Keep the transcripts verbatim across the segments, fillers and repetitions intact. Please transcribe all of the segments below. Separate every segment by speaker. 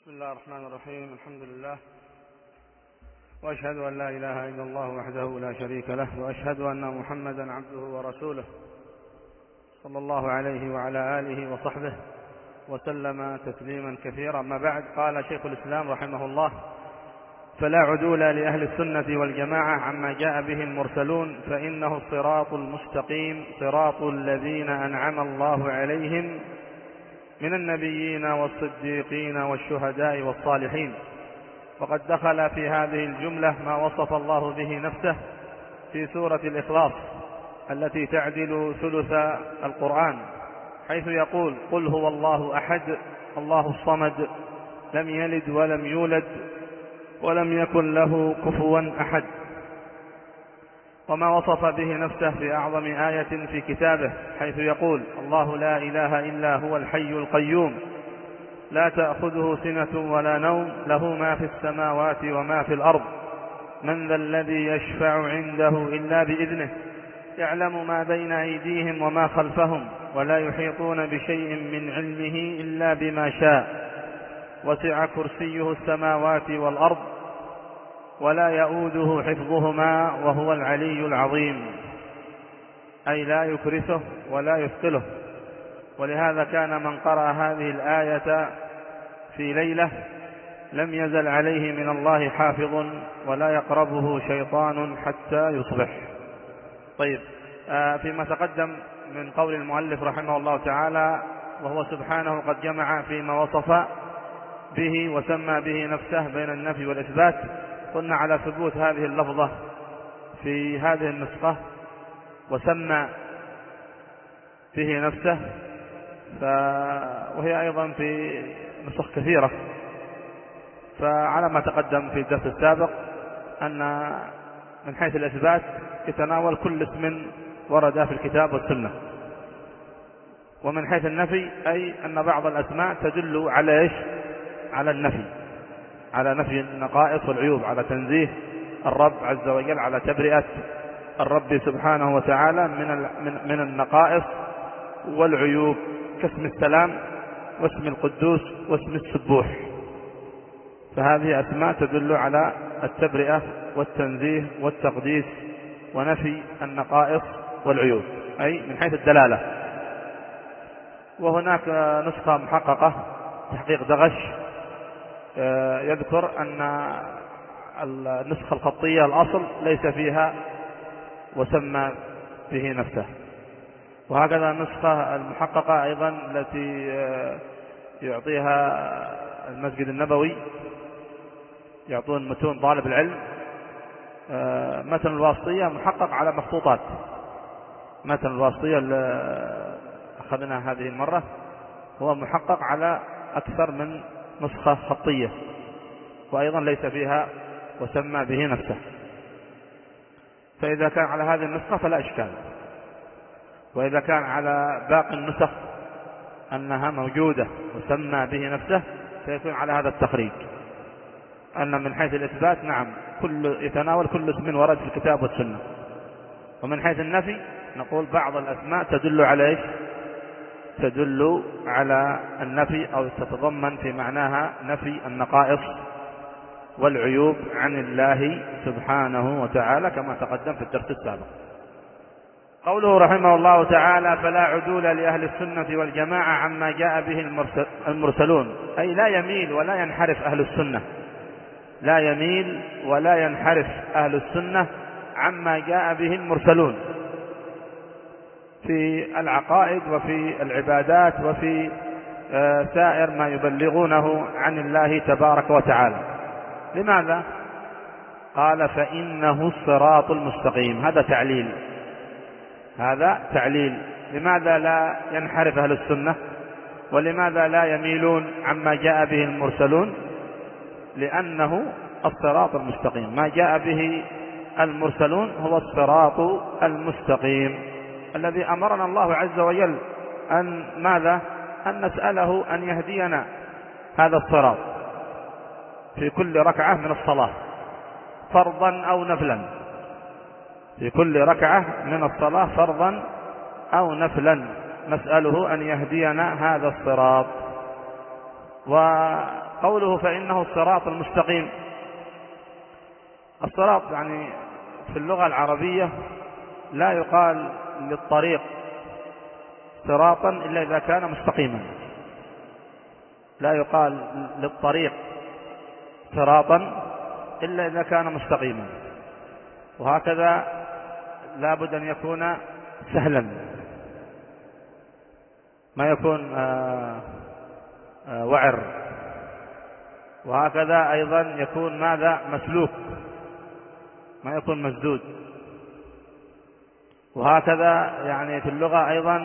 Speaker 1: بسم الله الرحمن الرحيم. الحمد لله، وأشهد أن لا إله إلا الله وحده لا شريك له، وأشهد أن محمدا عبده ورسوله صلى الله عليه وعلى آله وصحبه وسلم تسليما كثيرا. ما بعد، قال شيخ الإسلام رحمه الله: فلا عدول لأهل السنة والجماعة عما جاء به المرسلون، فإنه الصراط المستقيم، صراط الذين أنعم الله عليهم من النبيين والصديقين والشهداء والصالحين. وقد دخل في هذه الجملة ما وصف الله به نفسه في سورة الإخلاص التي تعدل ثلث القرآن، حيث يقول: قل هو الله أحد الله الصمد لم يلد ولم يولد ولم يكن له كفوا أحد. وما وصف به نفسه في أعظم آية في كتابه، حيث يقول: الله لا إله إلا هو الحي القيوم لا تأخذه سنة ولا نوم له ما في السماوات وما في الأرض من ذا الذي يشفع عنده إلا بإذنه يعلم ما بين أيديهم وما خلفهم ولا يحيطون بشيء من علمه إلا بما شاء وسع كرسيه السماوات والأرض ولا يؤوده حفظهما وهو العلي العظيم، أي لا يكرسه ولا يثقله. ولهذا كان من قرأ هذه الآية في ليلة لم يزل عليه من الله حافظ ولا يقربه شيطان حتى يصبح. طيب، آه فيما تقدم من قول المؤلف رحمه الله تعالى، وهو سبحانه قد جمع فيما وصف به وسمى به نفسه بين النفي والإثبات. قلنا على ثبوت هذه اللفظة في هذه النسخة وسمى به نفسه، وهي أيضا في نسخ كثيرة. فعلى ما تقدم في الدرس السابق أن من حيث الإثبات يتناول كل اسم ورد في الكتاب والسنة، ومن حيث النفي أي أن بعض الأسماء تدل على إيش؟ على النفي، على نفي النقائص والعيوب، على تنزيه الرب عز وجل، على تبرئة الرب سبحانه وتعالى من من النقائص والعيوب، كاسم السلام واسم القدوس واسم السبوح. فهذه أسماء تدل على التبرئة والتنزيه والتقديس ونفي النقائص والعيوب، أي من حيث الدلالة. وهناك نسخة محققة تحقيق دغش يذكر أن النسخة الخطية الأصل ليس فيها وسمى به نفسه. وهكذا النسخة المحققة أيضا التي يعطيها المسجد النبوي، يعطون متون طالب العلم، متن الواسطية محقق على مخطوطات. متن الواسطية اللي أخذنا هذه المرة هو محقق على أكثر من نسخة خطية، وأيضا ليس فيها وسمى به نفسه. فإذا كان على هذه النسخة فلا إشكال، وإذا كان على باقي النسخ أنها موجودة وسمى به نفسه فيكون على هذا التخريج، أن من حيث الإثبات نعم كل يتناول كل اسم ورد في الكتاب والسنة، ومن حيث النفي نقول بعض الأسماء تدل على إيش؟ تدل على النفي أو تتضمن في معناها نفي النقائص والعيوب عن الله سبحانه وتعالى كما تقدم في الدرس السابق. قوله رحمه الله تعالى: فلا عدول لأهل السنة والجماعة عما جاء به المرسلون، أي لا يميل ولا ينحرف أهل السنة، لا يميل ولا ينحرف أهل السنة عما جاء به المرسلون في العقائد وفي العبادات وفي سائر ما يبلغونه عن الله تبارك وتعالى. لماذا؟ قال: فإنه الصراط المستقيم. هذا تعليل، هذا تعليل. لماذا لا ينحرف أهل السنة؟ ولماذا لا يميلون عما جاء به المرسلون؟ لأنه الصراط المستقيم، ما جاء به المرسلون هو الصراط المستقيم الذي أمرنا الله عز وجل أن ماذا؟ أن نسأله أن يهدينا هذا الصراط في كل ركعة من الصلاة، فرضا أو نفلا، في كل ركعة من الصلاة فرضا أو نفلا نسأله أن يهدينا هذا الصراط. وقوله فإنه الصراط المستقيم، الصراط يعني في اللغة العربية لا يقال للطريق صراطا إلا إذا كان مستقيما، لا يقال للطريق صراطا إلا إذا كان مستقيما، وهكذا لا بد أن يكون سهلا، ما يكون آآ آآ وعر، وهكذا أيضا يكون ماذا مسلوك، ما يكون مسدود، وهكذا يعني في اللغة أيضا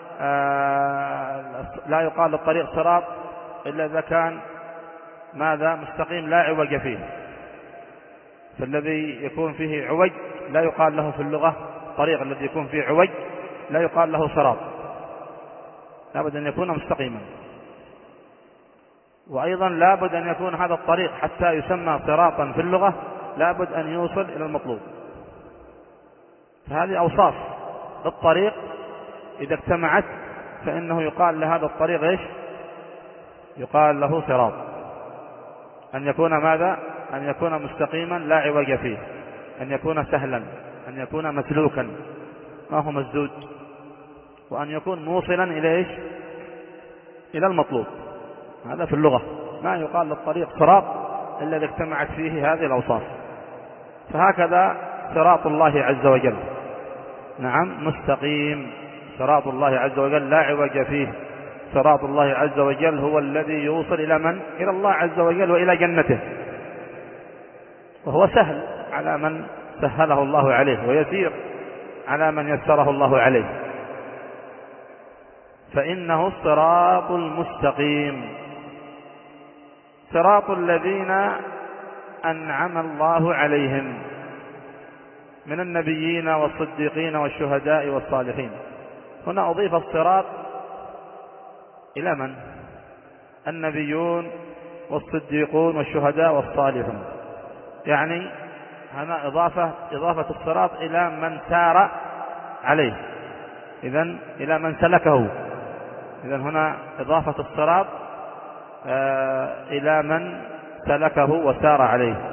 Speaker 1: لا يقال للطريق صراط إلا إذا كان ماذا مستقيم لا عوج فيه، فالذي يكون فيه عوج لا يقال له في اللغة، الطريق الذي يكون فيه عوج لا يقال له صراط، لابد أن يكون مستقيما. وأيضا لابد أن يكون هذا الطريق حتى يسمى صراطا في اللغة لابد أن يوصل إلى المطلوب، فهذه أوصاف للطريق إذا اجتمعت فإنه يقال لهذا الطريق إيش؟ يقال له صراط، أن يكون ماذا؟ أن يكون مستقيما لا عوج فيه، أن يكون سهلا، أن يكون مسلوكا ما هو مسدود، وأن يكون موصلا إلى إيش؟ إلى المطلوب. هذا في اللغة، ما يقال للطريق صراط إلا إذا اجتمعت فيه هذه الأوصاف. فهكذا صراط الله عز وجل، نعم مستقيم، صراط الله عز وجل لا عوج فيه، صراط الله عز وجل هو الذي يوصل إلى من؟ إلى الله عز وجل وإلى جنته، وهو سهل على من سهله الله عليه، ويسير على من يسره الله عليه، فإنه الصراط المستقيم، صراط الذين أنعم الله عليهم من النبيين والصديقين والشهداء والصالحين. هنا أضيف الصراط إلى من؟ النبيون والصديقون والشهداء والصالحون، يعني هنا إضافة إضافة الصراط إلى من سار عليه، إذن إلى من سلكه، إذن هنا إضافة الصراط آه إلى من سلكه وسار عليه.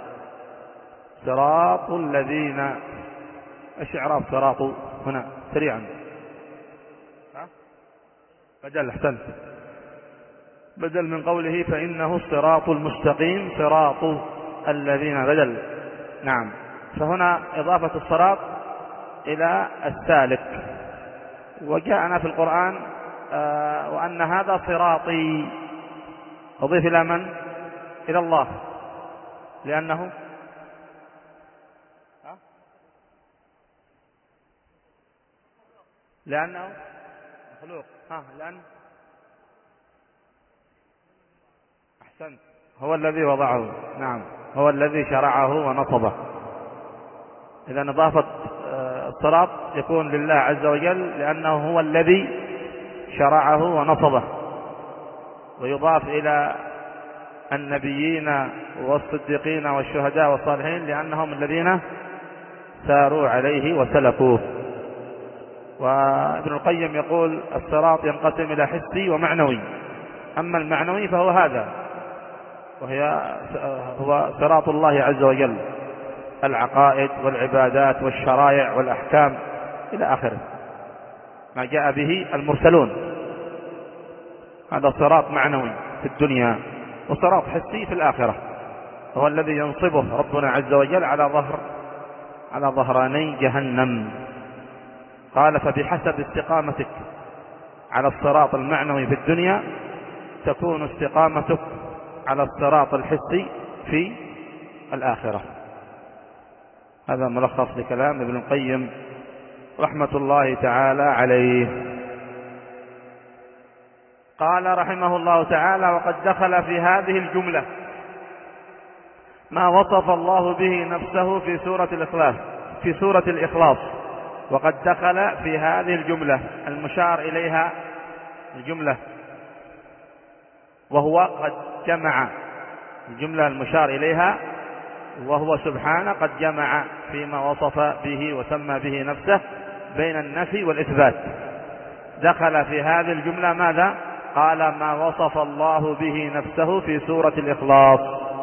Speaker 1: صراط الذين، ايش اعراب صراط هنا سريعا؟ بدل، احسنت، بدل من قوله فإنه الصراط المستقيم، صراط الذين بدل، نعم. فهنا إضافة الصراط إلى السالك، وجاءنا في القرآن آه وأن هذا صراطي، أضيف إلى من؟ إلى الله، لأنه لأنه مخلوق، ها لأن أحسنت، هو الذي وضعه، نعم هو الذي شرعه ونصبه. إذا إضافة الصراط يكون لله عز وجل لأنه هو الذي شرعه ونصبه، ويضاف إلى النبيين والصديقين والشهداء والصالحين لأنهم الذين ساروا عليه وسلكوه. وابن القيم يقول الصراط ينقسم إلى حسي ومعنوي، أما المعنوي فهو هذا، وهي هو صراط الله عز وجل، العقائد والعبادات والشرائع والأحكام إلى آخره، ما جاء به المرسلون، هذا صراط معنوي في الدنيا، وصراط حسي في الآخرة، هو الذي ينصبه ربنا عز وجل على ظهر على ظهراني جهنم. قال فبحسب استقامتك على الصراط المعنوي في الدنيا تكون استقامتك على الصراط الحسي في الآخرة. هذا ملخص لكلام ابن القيم رحمة الله تعالى عليه. قال رحمه الله تعالى وقد دخل في هذه الجملة ما وصف الله به نفسه في سورة الإخلاص في سورة الإخلاص وقد دخل في هذه الجملة المشار إليها الجملة، وهو قد جمع الجملة المشار إليها، وهو سبحانه قد جمع فيما وصف به وسمى به نفسه بين النفي والإثبات. دخل في هذه الجملة ماذا؟ قال ما وصف الله به نفسه في سورة الإخلاص.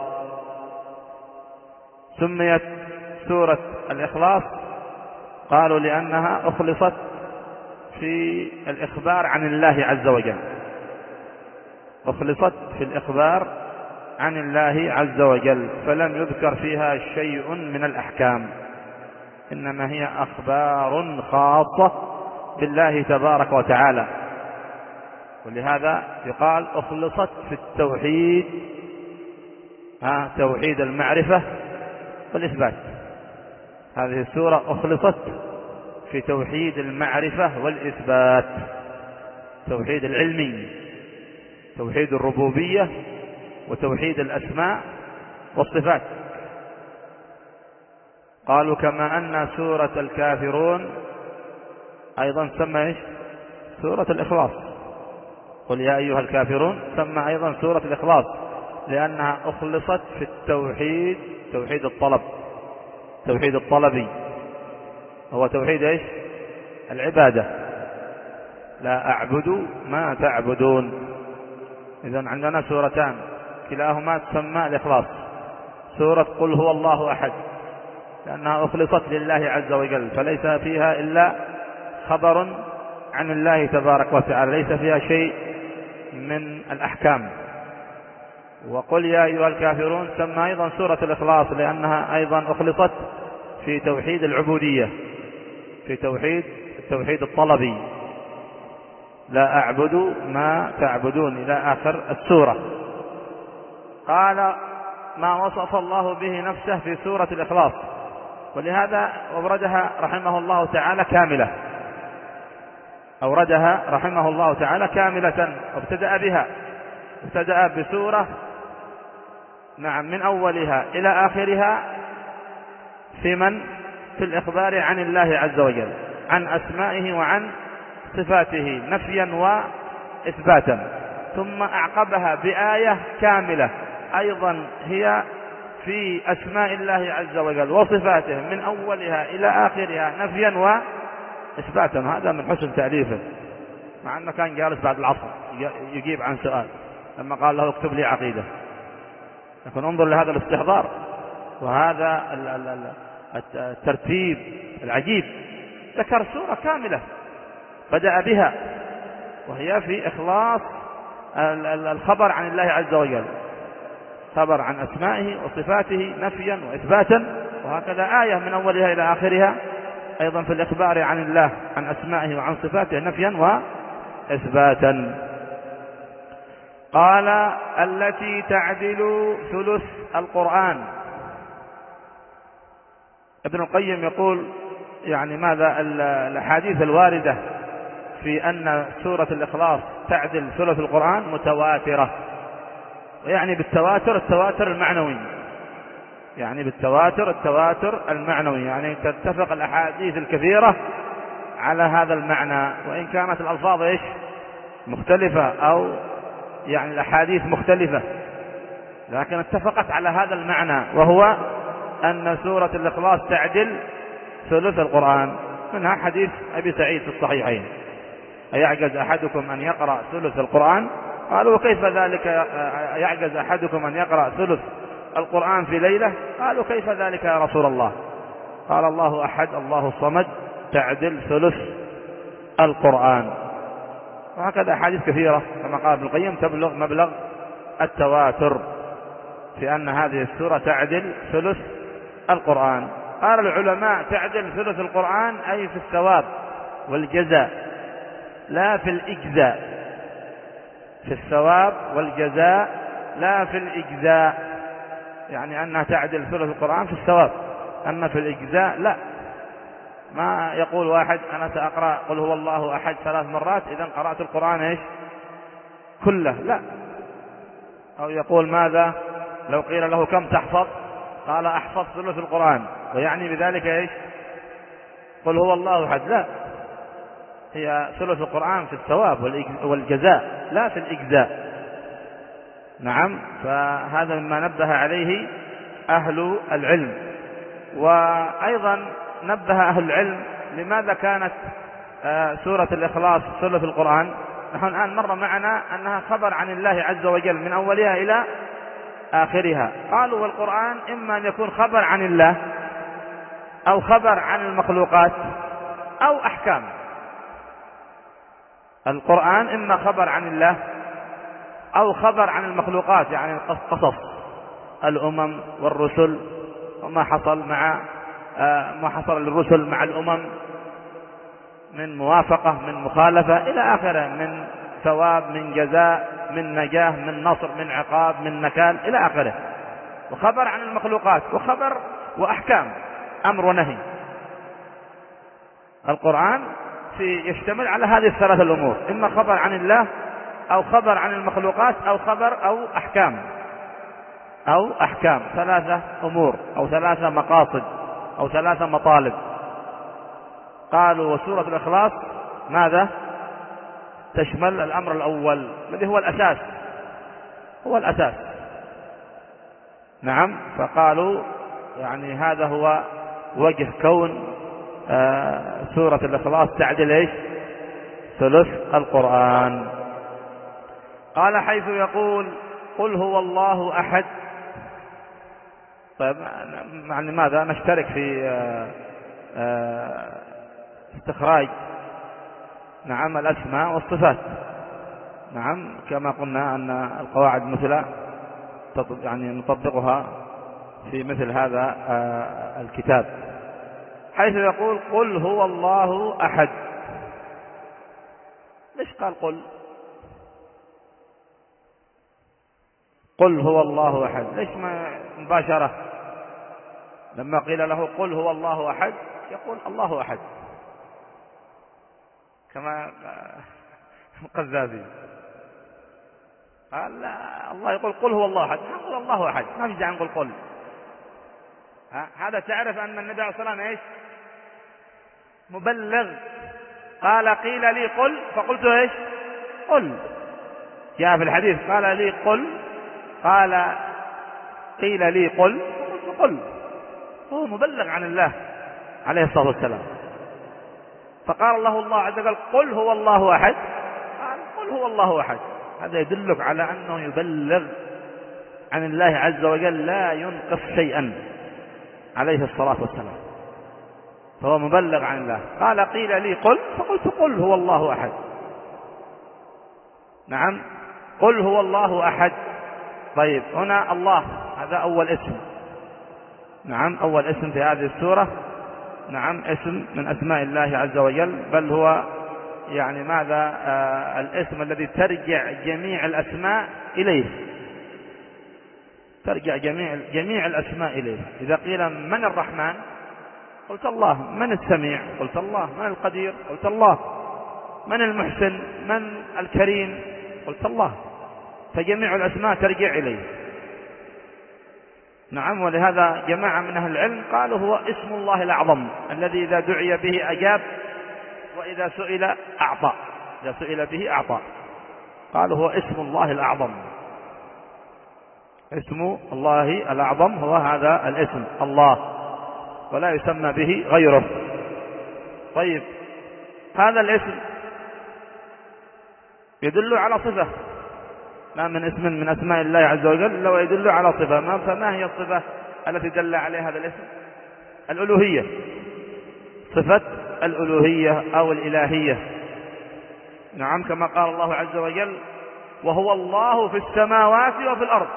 Speaker 1: سميت سورة الإخلاص قالوا لأنها أخلصت في الإخبار عن الله عز وجل، أخلصت في الإخبار عن الله عز وجل، فلم يذكر فيها شيء من الأحكام، إنما هي أخبار خاصة بالله تبارك وتعالى. ولهذا يقال أخلصت في التوحيد، ها توحيد المعرفة والإثبات. هذه السورة أخلصت في توحيد المعرفة والإثبات، توحيد العلمي، توحيد الربوبية، وتوحيد الأسماء والصفات. قالوا كما أن سورة الكافرون أيضا سمى إيش؟ سورة الإخلاص. قل يا أيها الكافرون سمى أيضا سورة الإخلاص لأنها أخلصت في التوحيد، توحيد الطلب، توحيد الطلبي، هو توحيد إيش؟ العبادة. لا أعبد ما تعبدون. إذن عندنا سورتان كلاهما تسمى الإخلاص. سورة قل هو الله أحد لأنها أخلصت لله عز وجل، فليس فيها إلا خبر عن الله تبارك وتعالى، ليس فيها شيء من الأحكام. وقل يا أيها الكافرون سمى أيضا سورة الإخلاص لأنها أيضا أخلصت في توحيد العبودية، في توحيد التوحيد الطلبي، لا أعبد ما تعبدون إلى آخر السورة. قال ما وصف الله به نفسه في سورة الإخلاص، ولهذا أوردها رحمه الله تعالى كاملة، أوردها رحمه الله تعالى كاملة، وابتدأ بها، ابتدأ بسورة نعم من أولها إلى آخرها في من في الإخبار عن الله عز وجل، عن أسمائه وعن صفاته نفيا وإثباتا، ثم أعقبها بآية كاملة أيضا هي في أسماء الله عز وجل وصفاته من أولها إلى آخرها نفيا وإثباتا. هذا من حسن تأليفه، مع أنه كان جالس بعد العصر يجيب عن سؤال لما قال له اكتب لي عقيدة، لكن انظر لهذا الاستحضار وهذا الترتيب العجيب. ذكر سورة كاملة بدأ بها وهي في إخلاص الخبر عن الله عز وجل، خبر عن أسمائه وصفاته نفيا وإثباتا، وهكذا آية من أولها إلى آخرها أيضا في الإخبار عن الله عن أسمائه وعن صفاته نفيا وإثباتا. قال التي تعدل ثلث القرآن. ابن القيم يقول يعني ماذا الأحاديث الواردة في أن سورة الإخلاص تعدل ثلث القرآن متواترة، ويعني بالتواتر التواتر المعنوي، يعني بالتواتر التواتر المعنوي، يعني تتفق الأحاديث الكثيرة على هذا المعنى، وإن كانت الألفاظ إيش مختلفة أو يعني الأحاديث مختلفة، لكن اتفقت على هذا المعنى، وهو أن سورة الإخلاص تعدل ثلث القرآن. منها حديث أبي سعيد في الصحيحين: أيعجز أحدكم أن يقرأ ثلث القرآن؟ قالوا وكيف ذلك يعجز أحدكم أن يقرأ ثلث القرآن في ليلة؟ قالوا كيف ذلك يا رسول الله؟ قال الله أحد الله الصمد تعدل ثلث القرآن. وهكذا أحاديث كثيرة كما قال ابن القيم تبلغ مبلغ التواتر في أن هذه السورة تعدل ثلث القرآن. قال العلماء تعدل ثلث القرآن أي في الثواب والجزاء، لا في الإجزاء، في الثواب والجزاء لا في الإجزاء، يعني أنها تعدل ثلث القرآن في الثواب، أما في الإجزاء لا. ما يقول واحد أنا سأقرأ قل هو الله أحد ثلاث مرات إذن قرأت القرآن إيش كله، لا. أو يقول ماذا لو قيل له كم تحفظ؟ قال أحفظ ثلث القرآن، ويعني بذلك إيش قل هو الله أحد، لا، هي ثلث القرآن في الثواب والجزاء لا في الإجزاء. نعم، فهذا مما نبه عليه أهل العلم. وأيضا نبه أهل العلم لماذا كانت سورة الإخلاص ثلث القرآن. نحن الآن مر معنا أنها خبر عن الله عز وجل من أولها إلى آخرها. قالوا والقرآن إما أن يكون خبر عن الله أو خبر عن المخلوقات أو أحكام. القرآن إما خبر عن الله أو خبر عن المخلوقات، يعني قصص الأمم والرسل وما حصل مع ما حصل للرسل مع الأمم من موافقة من مخالفة إلى آخره، من ثواب من جزاء من نجاة من نصر من عقاب من نكال إلى آخره. وخبر عن المخلوقات وخبر وأحكام أمر ونهي. القرآن في يشتمل على هذه الثلاث الأمور، إما خبر عن الله أو خبر عن المخلوقات أو خبر أو أحكام أو أحكام ثلاثة أمور أو ثلاثة مقاصد أو ثلاثة مطالب. قالوا وسورة الإخلاص ماذا؟ تشمل الأمر الأول الذي هو الأساس، هو الأساس. نعم، فقالوا يعني هذا هو وجه كون آه سورة الإخلاص تعدل إيش؟ ثلث القرآن. قال حيث يقول قل هو الله أحد. طيب يعني ماذا نشترك في آه آه استخراج نعم الأسماء والصفات. نعم كما قلنا أن القواعد مثل يعني نطبقها في مثل هذا آه الكتاب. حيث يقول قل هو الله أحد. ليش قال قل؟ قل هو الله أحد، ليش ما مباشرة لما قيل له قل هو الله أحد يقول الله أحد كما القذافي قال لا، الله يقول قل هو الله أحد، نقول الله أحد، ما في داعي نقول قل. هذا تعرف أن النبي عليه الصلاة والسلام إيش؟ مبلغ. قال قيل لي قل فقلت إيش؟ قل. جاء في الحديث قال لي قل، قال قيل لي قل فقلت قل. هو مبلغ عن الله عليه الصلاة والسلام. فقال الله الله عز وجل قل هو الله أحد، قال قل هو الله أحد. هذا يدلك على أنه يبلغ عن الله عز وجل لا ينقص شيئا عليه الصلاة والسلام، فهو مبلغ عن الله. قال قيل لي قل فقلت قل هو الله أحد. نعم قل هو الله أحد. طيب هنا الله هذا أول اسم. نعم أول اسم في هذه السورة. نعم اسم من أسماء الله عز وجل، بل هو يعني ماذا آه الاسم الذي ترجع جميع الأسماء إليه، ترجع جميع جميع الأسماء إليه. إذا قيل من الرحمن قلت الله، من السميع قلت الله، من القدير قلت الله، من المحسن من الكريم قلت الله، فجميع الأسماء ترجع إليه. نعم ولهذا جماعة من أهل العلم قالوا هو اسم الله الأعظم الذي إذا دعي به أجاب وإذا سئل أعطى، إذا سئل به أعطى. قالوا هو اسم الله الأعظم، اسم الله الأعظم هو هذا الاسم الله، ولا يسمى به غيره. طيب هذا الاسم يدل على صفة، ما من اسم من أسماء الله عز وجل لو يدل على صفة. ما فما هي الصفة التي دل عليها هذا الاسم؟ الألوهية، صفة الألوهية أو الإلهية. نعم كما قال الله عز وجل وهو الله في السماوات وفي الأرض،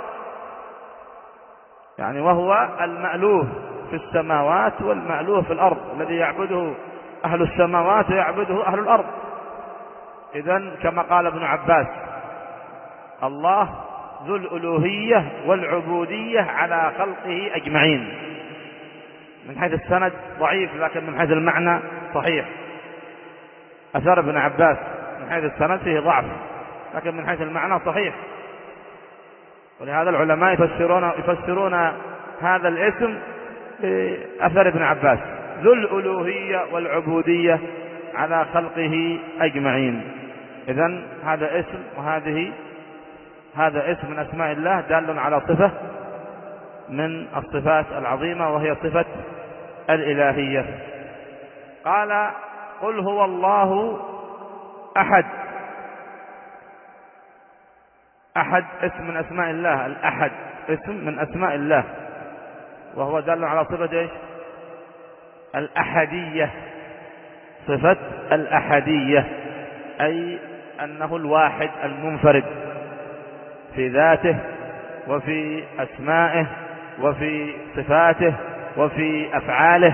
Speaker 1: يعني وهو المألوه في السماوات والمألوه في الأرض، الذي يعبده أهل السماوات ويعبده أهل الأرض. إذن كما قال ابن عباس الله ذو الألوهية والعبودية على خلقه أجمعين. من حيث السند ضعيف، لكن من حيث المعنى صحيح. أثر ابن عباس من حيث السند فيه ضعف، لكن من حيث المعنى صحيح. ولهذا العلماء يفسرون يفسرون هذا الاسم بأثر ابن عباس ذو الألوهية والعبودية على خلقه أجمعين. إذن هذا اسم، وهذه هذا اسم من أسماء الله دال على صفة من الصفات العظيمة، وهي صفة الإلهية. قال قل هو الله أحد. أحد اسم من أسماء الله، الأحد اسم من أسماء الله، وهو دال على صفة إيش؟ الأحدية، صفة الأحدية، أي أنه الواحد المنفرد في ذاته وفي أسمائه وفي صفاته وفي أفعاله،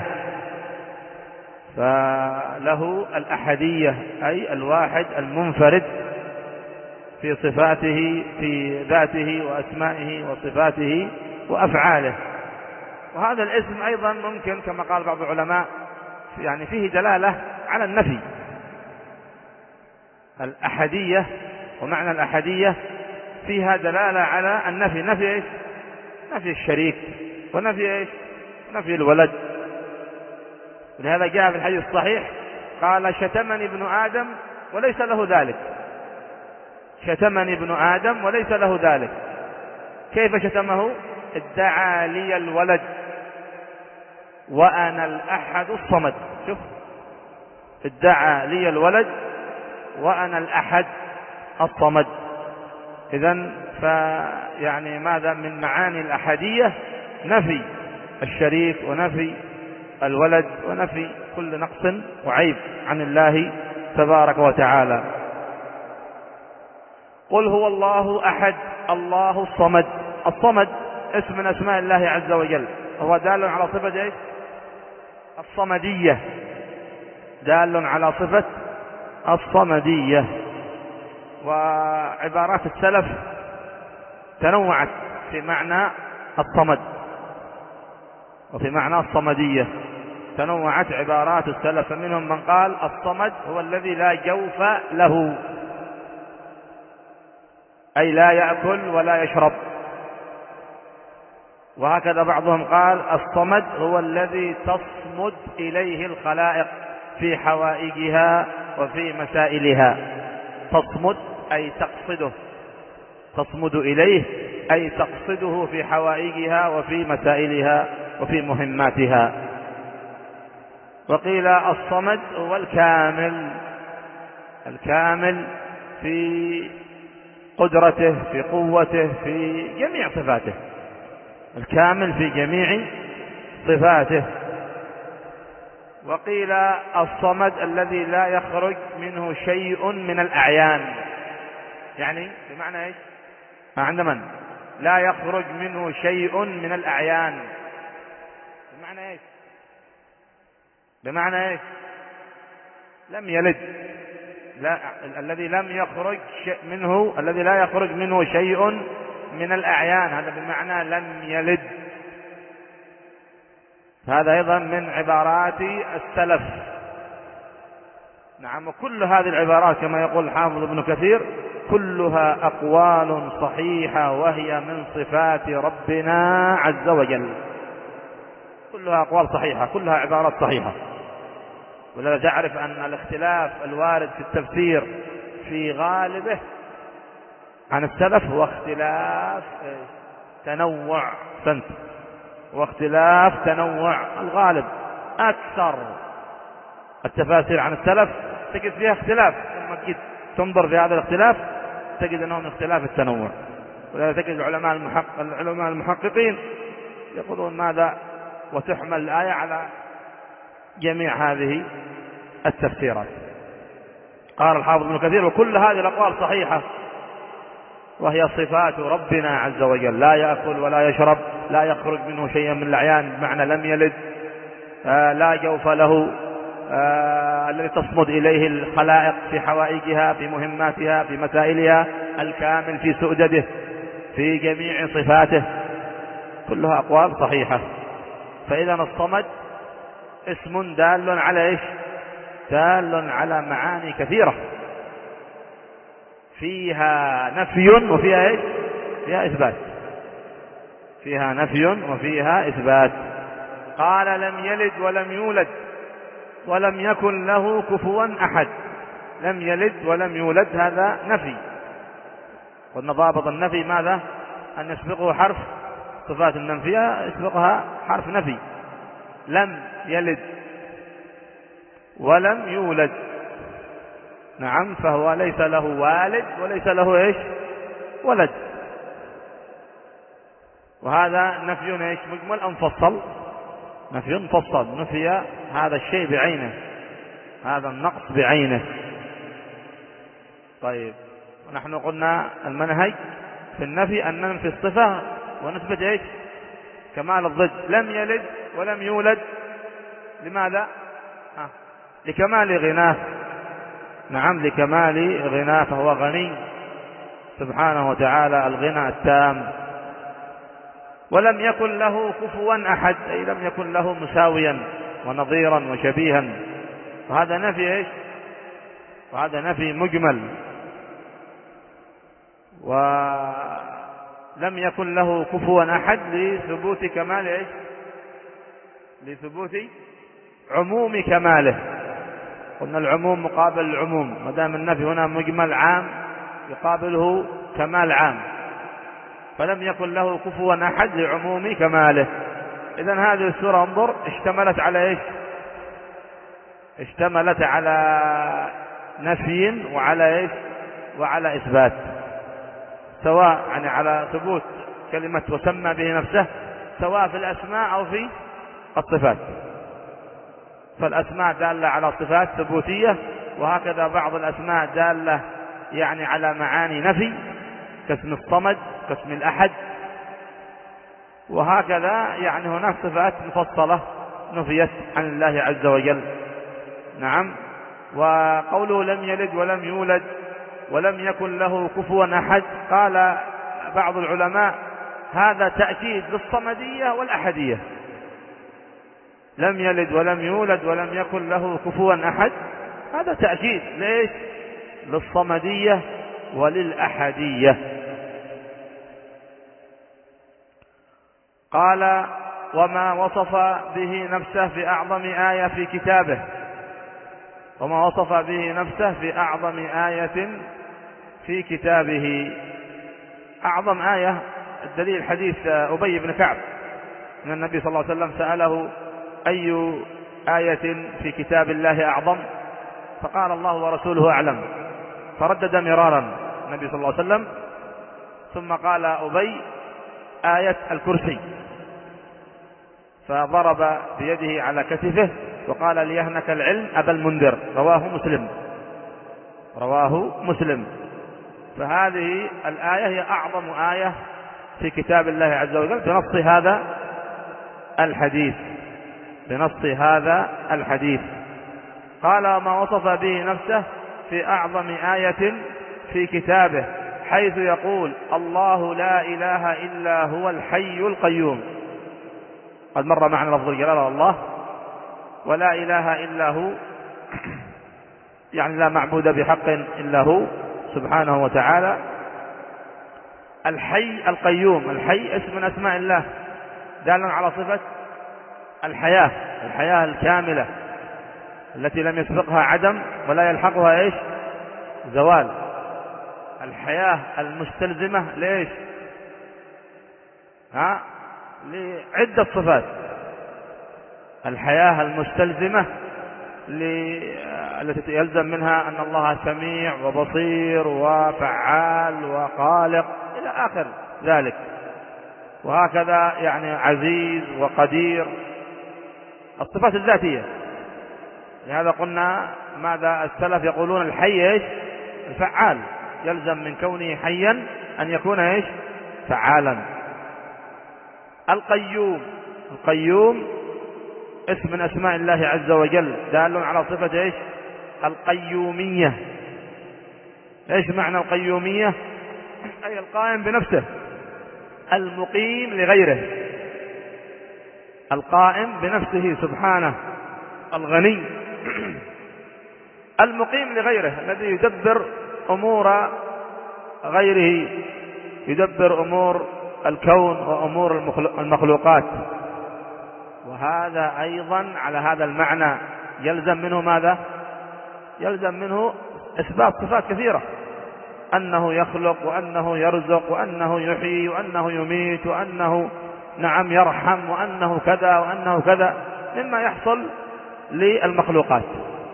Speaker 1: فله الأحدية أي الواحد المنفرد في صفاته في ذاته وأسمائه وصفاته وأفعاله. وهذا الاسم أيضا ممكن كما قال بعض العلماء يعني فيه دلالة على النفي. الأحدية ومعنى الأحدية فيها دلالة على النفي، نفي إيش؟ نفي الشريك، ونفي إيش؟ نفي الولد. ولهذا جاء في الحديث الصحيح قال شتمني ابن آدم وليس له ذلك، شتمني ابن آدم وليس له ذلك. كيف شتمه؟ ادعى لي الولد وأنا الأحد الصمد. شوف، ادعى لي الولد وأنا الأحد الصمد. إذن فيعني ماذا من معاني الأحدية؟ نفي الشريك ونفي الولد ونفي كل نقص وعيب عن الله تبارك وتعالى. قل هو الله أحد الله الصمد. الصمد اسم من أسماء الله عز وجل، هو دال على صفة إيش؟ الصمدية، دال على صفة الصمدية. وعبارات السلف تنوعت في معنى الصمد وفي معنى الصمدية، تنوعت عبارات السلف، فمنهم من قال الصمد هو الذي لا جوف له، أي لا يأكل ولا يشرب. وهكذا بعضهم قال الصمد هو الذي تصمد إليه الخلائق في حوائجها وفي مسائلها. تصمد أي تقصده، تصمد إليه أي تقصده في حوائجها وفي مسائلها وفي مهماتها. وقيل الصمد هو الكامل، الكامل في قدرته في قوته في جميع صفاته، الكامل في جميع صفاته. وقيل الصمد الذي لا يخرج منه شيء من الأعيان، يعني بمعنى ايش؟ عند من لا يخرج منه شيء من الأعيان، بمعنى ايش؟ بمعنى ايش؟ لم يلد، لا الذي لم يخرج منه الذي لا يخرج منه شيء من الأعيان، هذا بمعنى لم يلد. هذا أيضا من عبارات السلف. نعم، وكل هذه العبارات كما يقول الحافظ ابن كثير كلها أقوال صحيحة، وهي من صفات ربنا عز وجل، كلها أقوال صحيحة، كلها عبارات صحيحة. ولذا تعرف أن الاختلاف الوارد في التفسير في غالبه عن السلف هو اختلاف تنوع سنت، واختلاف تنوع. الغالب أكثر التفاسير عن السلف تجد فيها اختلاف، لما تجد تنظر في هذا الاختلاف تجد أنه من اختلاف التنوع. ولذا تجد العلماء المحقق العلماء المحققين يقولون ماذا؟ وتحمل الآية على جميع هذه التفسيرات. قال الحافظ ابن كثير وكل هذه الأقوال صحيحة، وهي صفات ربنا عز وجل، لا يأكل ولا يشرب، لا يخرج منه شيئا من الأعيان، بمعنى لم يلد، آه لا جوف له، آه الذي تصمد إليه الخلائق في حوائجها في مهماتها في مسائلها، الكامل في سؤدده في جميع صفاته، كلها أقوال صحيحة. فإذا الصمد اسم دال على إيش؟ دال على معاني كثيرة، فيها نفي وفيها إيش؟ فيها إثبات، فيها نفي وفيها إثبات. قال لم يلد ولم يولد ولم يكن له كفوا أحد. لم يلد ولم يولد هذا نفي، قلنا ضابط النفي ماذا؟ أن يسبقه حرف، صفات المنفية يسبقها حرف نفي. لم يلد ولم يولد، نعم، فهو ليس له والد وليس له إيش؟ ولد. وهذا نفي ايش؟ مجمل أم مفصل؟ نفي مفصل، نفي هذا الشيء بعينه، هذا النقص بعينه. طيب، ونحن قلنا المنهج في النفي أن ننفي الصفة ونثبت ايش؟ كمال الضد. لم يلد ولم يولد، لماذا؟ آه. لكمال غناه. نعم، لكمال غناه، فهو غني سبحانه وتعالى الغنى التام. ولم يكن له كفوا أحد، أي لم يكن له مساويا ونظيرا وشبيها. وهذا نفي ايش؟ وهذا نفي مجمل. ولم يكن له كفوا أحد لثبوت كمال ايش؟ لثبوت عموم كماله. قلنا العموم مقابل العموم، ما دام النفي هنا مجمل عام يقابله كمال عام، فلم يكن له كفوا أحد لعموم كماله. إذن هذه السورة انظر اشتملت على ايش؟ اشتملت على نفي وعلى ايش؟ وعلى إثبات، سواء يعني على ثبوت كلمة وسمى به نفسه، سواء في الأسماء أو في الصفات. فالأسماء دالة على صفات ثبوتية، وهكذا بعض الأسماء دالة يعني على معاني نفي، كاسم الصمد، كاسم الأحد. وهكذا يعني هناك صفات مفصلة نفيت عن الله عز وجل. نعم. وقوله لم يلد ولم يولد ولم يكن له كفوا أحد، قال بعض العلماء هذا تأكيد للصمدية والأحدية. لم يلد ولم يولد ولم يكن له كفوا أحد، هذا تأكيد ليش؟ للصمدية وللأحدية. قال وما وصف به نفسه في أعظم آية في كتابه. وما وصف به نفسه في أعظم آية في كتابه. أعظم آية الدليل حديث أبي بن كعب أن النبي صلى الله عليه وسلم سأله أي آية في كتاب الله أعظم؟ فقال الله ورسوله أعلم، فردد مرارا النبي صلى الله عليه وسلم، ثم قال أبي آية الكرسي، فضرب بيده على كتفه وقال ليهنك العلم أبا المنذر. رواه مسلم، رواه مسلم. فهذه الآية هي أعظم آية في كتاب الله عز وجل بنص هذا الحديث، بنص هذا الحديث. قال ما وصف به نفسه في أعظم آية في كتابه، حيث يقول الله لا إله إلا هو الحي القيوم. قد مر معنا لفظ الجلالة الله، ولا إله إلا هو يعني لا معبود بحق إلا هو سبحانه وتعالى. الحي القيوم، الحي اسم من أسماء الله دال على صفة الحياة، الحياة الكاملة التي لم يسبقها عدم ولا يلحقها ايش؟ زوال. الحياة المستلزمة ليش؟ ها؟ لعدة صفات. الحياة المستلزمة التي يلزم منها أن الله سميع وبصير وفعال وخالق إلى آخر ذلك. وهكذا يعني عزيز وقدير، الصفات الذاتية. لهذا قلنا ماذا السلف يقولون الحي ايش؟ الفعال، يلزم من كونه حيا أن يكون ايش؟ فعالا. القيوم، القيوم اسم من أسماء الله عز وجل دال على صفة ايش؟ القيومية. ايش معنى القيومية؟ أي القائم بنفسه، المقيم لغيره، القائم بنفسه سبحانه، الغني المقيم لغيره، الذي يدبر أمور غيره، يدبر أمور الكون وأمور المخلوقات. وهذا أيضا على هذا المعنى يلزم منه ماذا؟ يلزم منه إثبات صفات كثيرة، أنه يخلق وأنه يرزق وأنه يحيي وأنه يميت وأنه نعم يرحم وأنه كذا وأنه كذا مما يحصل للمخلوقات.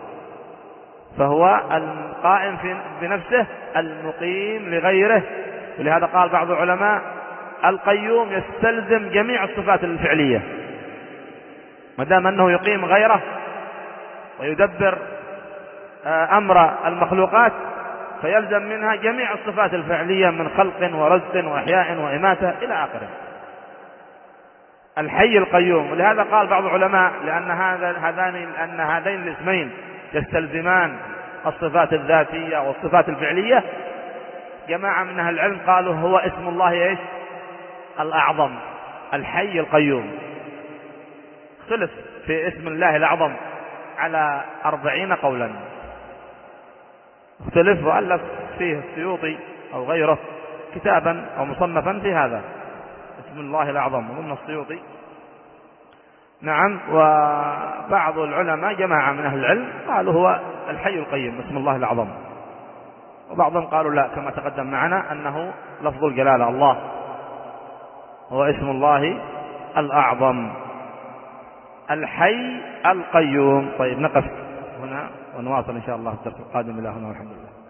Speaker 1: فهو القائم بنفسه، المقيم لغيره، ولهذا قال بعض العلماء القيوم يستلزم جميع الصفات الفعلية، ما دام أنه يقيم غيره ويدبر أمر المخلوقات فيلزم منها جميع الصفات الفعلية من خلق ورزق وإحياء وإماتة إلى آخره. الحي القيوم. ولهذا قال بعض العلماء لأن هذا هذان أن هذين الاسمين يستلزمان الصفات الذاتية والصفات الفعلية، جماعة من أهل العلم قالوا هو اسم الله ايش؟ الأعظم، الحي القيوم. اختلف في اسم الله الأعظم على أربعين قولا، اختلف وألف فيه السيوطي أو غيره كتابا أو مصنفا في هذا اسم الله الأعظم ضمن السيوطي. نعم. وبعض العلماء جماعة من أهل العلم قالوا هو الحي القيوم اسم الله الأعظم، وبعضهم قالوا لا كما تقدم معنا أنه لفظ الجلالة الله هو اسم الله الأعظم الحي القيوم. طيب نقف هنا ونواصل إن شاء الله الدرس القادم. إلى هنا والحمد لله.